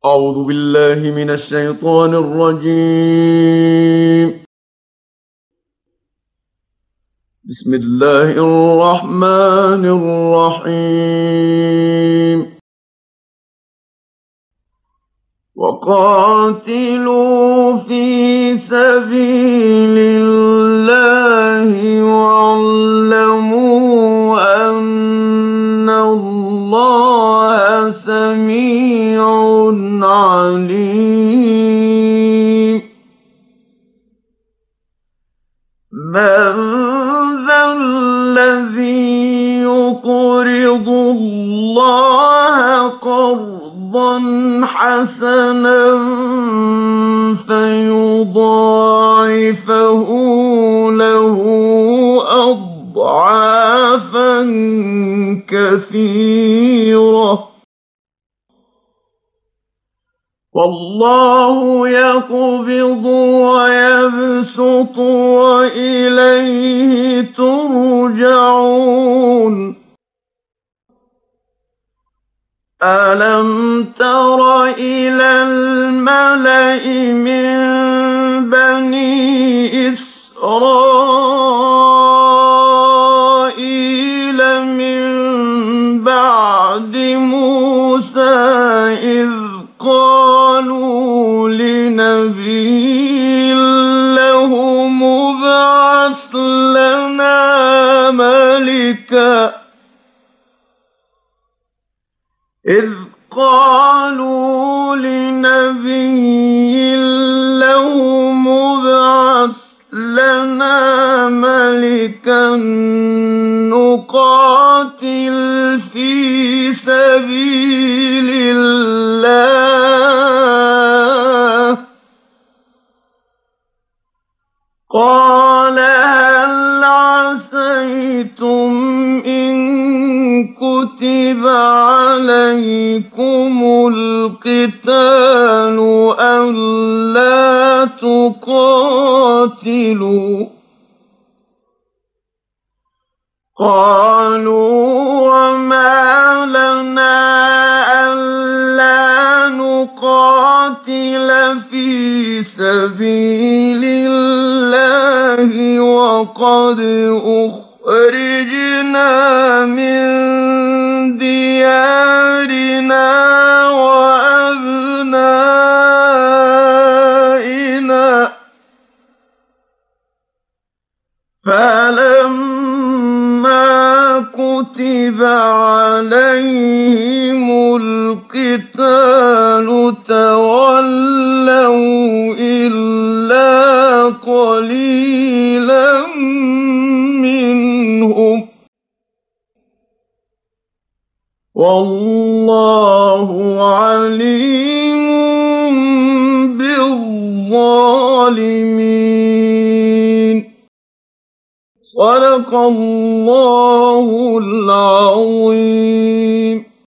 أعوذ بالله من الشيطان الرجيم. بسم الله الرحمن الرحيم. وقاتلوا في سبيل الله واعلموا أن الله سميع عليم. من ذا الذي يقرض الله قرضا حسنا فيضاعفه له أضعافا كثيرة والله يقبض ويبسط وإليه ترجعون. ألم تر إلى الملأ من بني إسرائيل من بعد موسى إذ قالوا لنبي له ابعث لنا ملكا نقاتل في سبيل الله. قال هل عسيتم إن كتب عليكم القتال ألا تقاتلوا؟ قالوا وما لنا ألا نقاتل في سبيل الله وقد أخرجنا من ديارنا وأبنائنا فلما كتب عليهم القتال تولوا إلا قليلا منهم والله عليم بالظالمين. صدق الله العظيم.